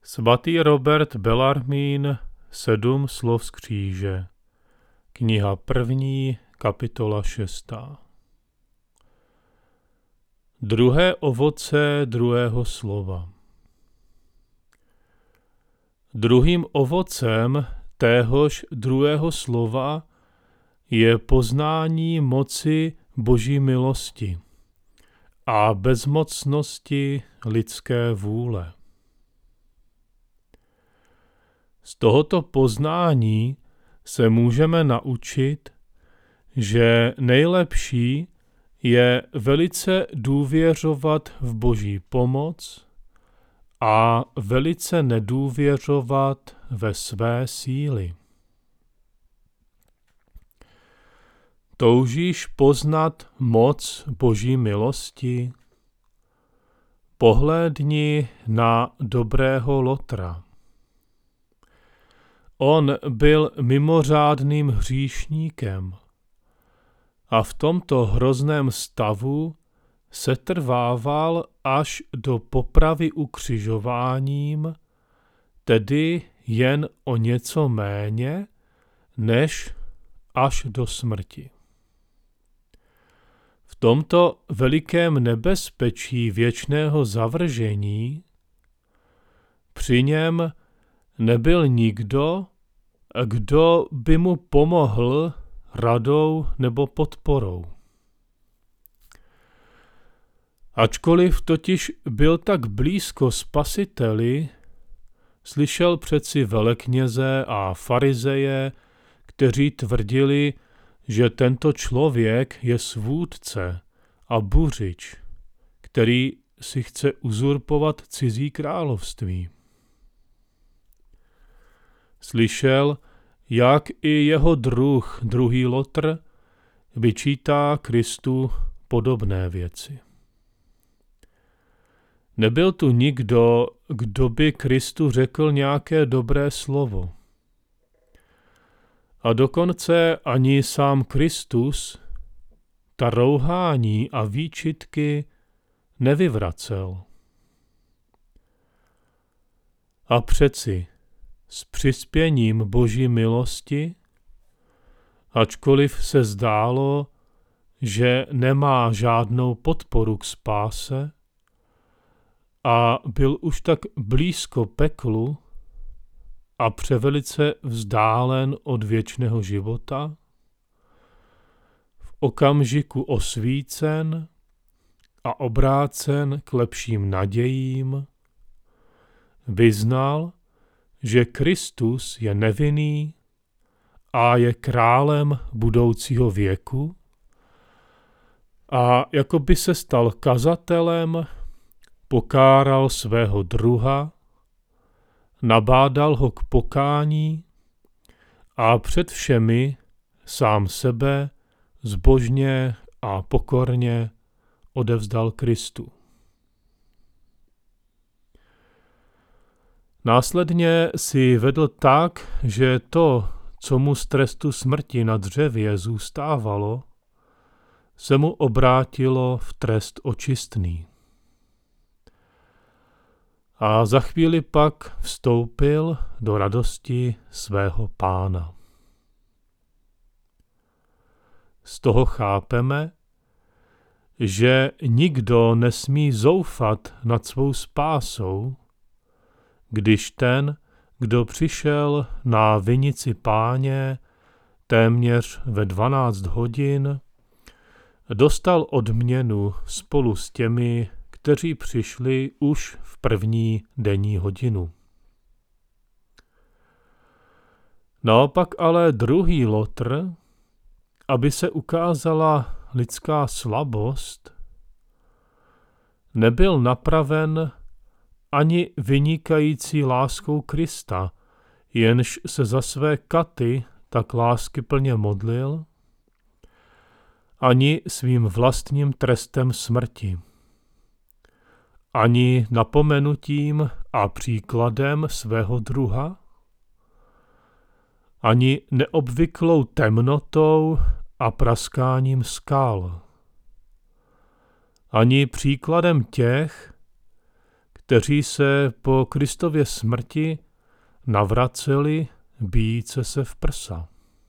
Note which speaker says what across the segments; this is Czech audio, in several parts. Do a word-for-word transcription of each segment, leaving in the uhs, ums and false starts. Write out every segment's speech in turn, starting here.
Speaker 1: Svatý Robert Bellarmín, Sedm slov z kříže. Kniha první, kapitola šestá. Druhé ovoce druhého slova. Druhým ovocem téhož druhého slova je poznání moci Boží milosti a bezmocnosti lidské vůle. Z tohoto poznání se můžeme naučit, že nejlepší je velice důvěřovat v Boží pomoc a velice nedůvěřovat ve své síly. Toužíš poznat moc Boží milosti? Pohlédni na dobrého Lotra. On byl mimořádným hříšníkem a v tomto hrozném stavu setrvával až do popravy ukřižováním, tedy jen o něco méně, než až do smrti. V tomto velikém nebezpečí věčného zavržení při něm nebyl nikdo, kdo by mu pomohl radou nebo podporou. Ačkoliv totiž byl tak blízko Spasiteli, slyšel přeci velekněze a farizeje, kteří tvrdili, že tento člověk je svůdce a buřič, který si chce uzurpovat cizí království. Slyšel, jak i jeho druh, druhý Lotr, vyčítá Kristu podobné věci. Nebyl tu nikdo, kdo by Kristu řekl nějaké dobré slovo. A dokonce ani sám Kristus ta rouhání a výčitky nevyvracel. A přeci s přispěním Boží milosti, ačkoliv se zdálo, že nemá žádnou podporu k spáse a byl už tak blízko peklu a převelice vzdálen od věčného života, v okamžiku osvícen a obrácen k lepším nadějím, vyznal, že Kristus je nevinný a je králem budoucího věku a jako by se stal kazatelem, pokáral svého druha, nabádal ho k pokání a před všemi sám sebe zbožně a pokorně odevzdal Kristu. Následně si vedl tak, že to, co mu z trestu smrti na dřevě zůstávalo, se mu obrátilo v trest očistný. A za chvíli pak vstoupil do radosti svého Pána. Z toho chápeme, že nikdo nesmí zoufat nad svou spásou, když ten, kdo přišel na vinici Páně téměř ve dvanáct hodin, dostal odměnu spolu s těmi, kteří přišli už v první denní hodinu. Naopak ale druhý Lotr, aby se ukázala lidská slabost, nebyl napraven ani vynikající láskou Krista, jenž se za své katy tak láskyplně modlil, ani svým vlastním trestem smrti, ani napomenutím a příkladem svého druha, ani neobvyklou temnotou a praskáním skal, ani příkladem těch, kteří se po Kristově smrti navraceli bijíce se v prsa.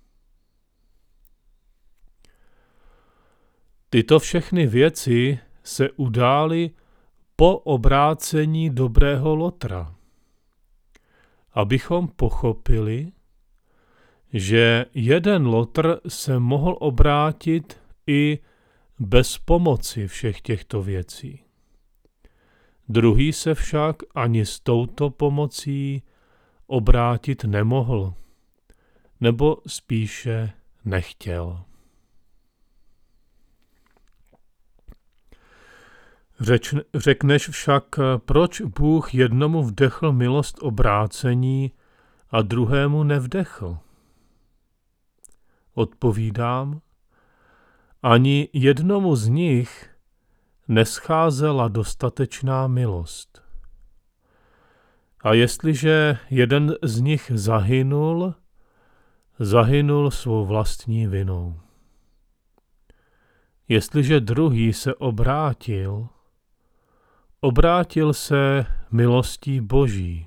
Speaker 1: Tyto všechny věci se udály po obrácení dobrého Lotra, abychom pochopili, že jeden Lotr se mohl obrátit i bez pomoci všech těchto věcí. Druhý se však ani s touto pomocí obrátit nemohl, nebo spíše nechtěl. Řeč, řekneš však, proč Bůh jednomu vdechl milost obrácení a druhému nevdechl? Odpovídám, ani jednomu z nich nescházela dostatečná milost. A jestliže jeden z nich zahynul, zahynul svou vlastní vinou. Jestliže druhý se obrátil, obrátil se milostí Boží.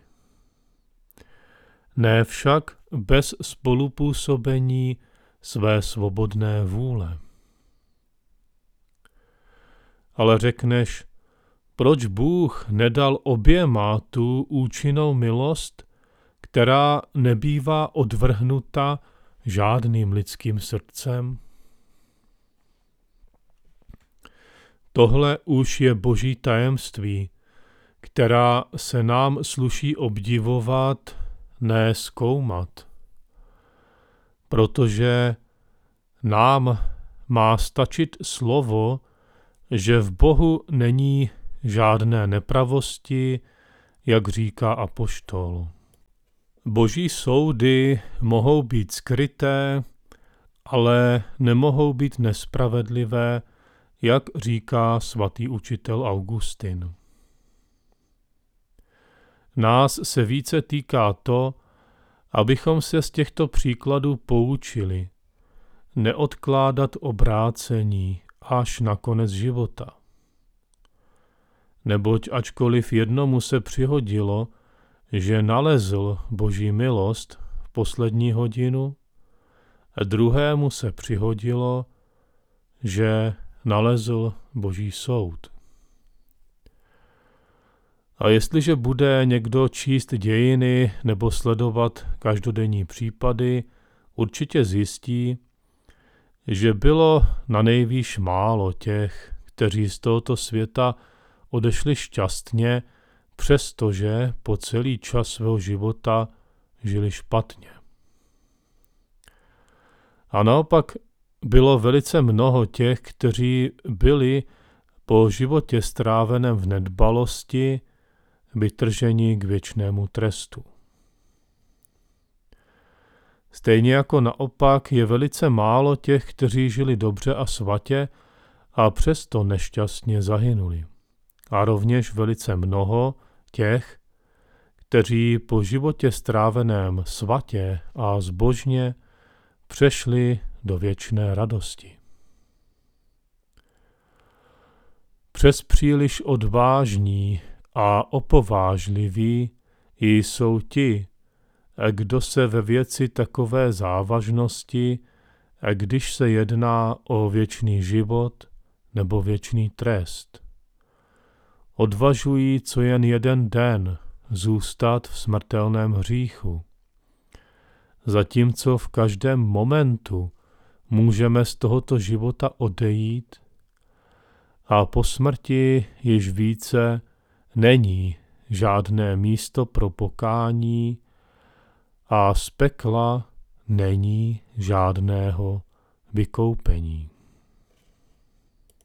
Speaker 1: Ne však bez spolupůsobení své svobodné vůle. Ale řekneš, proč Bůh nedal oběma tu účinnou milost, která nebývá odvrhnuta žádným lidským srdcem? Tohle už je Boží tajemství, která se nám sluší obdivovat, ne zkoumat. Protože nám má stačit slovo, že v Bohu není žádné nepravosti, jak říká apoštol. Boží soudy mohou být skryté, ale nemohou být nespravedlivé, jak říká svatý učitel Augustin. Nás se více týká to, abychom se z těchto příkladů poučili, neodkládat obrácení až na konec života. Neboť ačkoliv jednomu se přihodilo, že nalezl Boží milost v poslední hodinu, a druhému se přihodilo, že nalezl Boží soud. A jestliže bude někdo číst dějiny nebo sledovat každodenní případy, určitě zjistí, že bylo nanejvýš málo těch, kteří z tohoto světa odešli šťastně, přestože po celý čas svého života žili špatně. A naopak bylo velice mnoho těch, kteří byli po životě stráveném v nedbalosti vytrženi k věčnému trestu. Stejně jako naopak je velice málo těch, kteří žili dobře a svatě a přesto nešťastně zahynuli. A rovněž velice mnoho těch, kteří po životě stráveném svatě a zbožně přešli do věčné radosti. Přes příliš odvážní a opovážliví jsou ti, kdo se ve věci takové závažnosti, když se jedná o věčný život nebo věčný trest, odvažují co jen jeden den zůstat v smrtelném hříchu, zatímco v každém momentu můžeme z tohoto života odejít a po smrti již více není žádné místo pro pokání a z pekla není žádného vykoupení.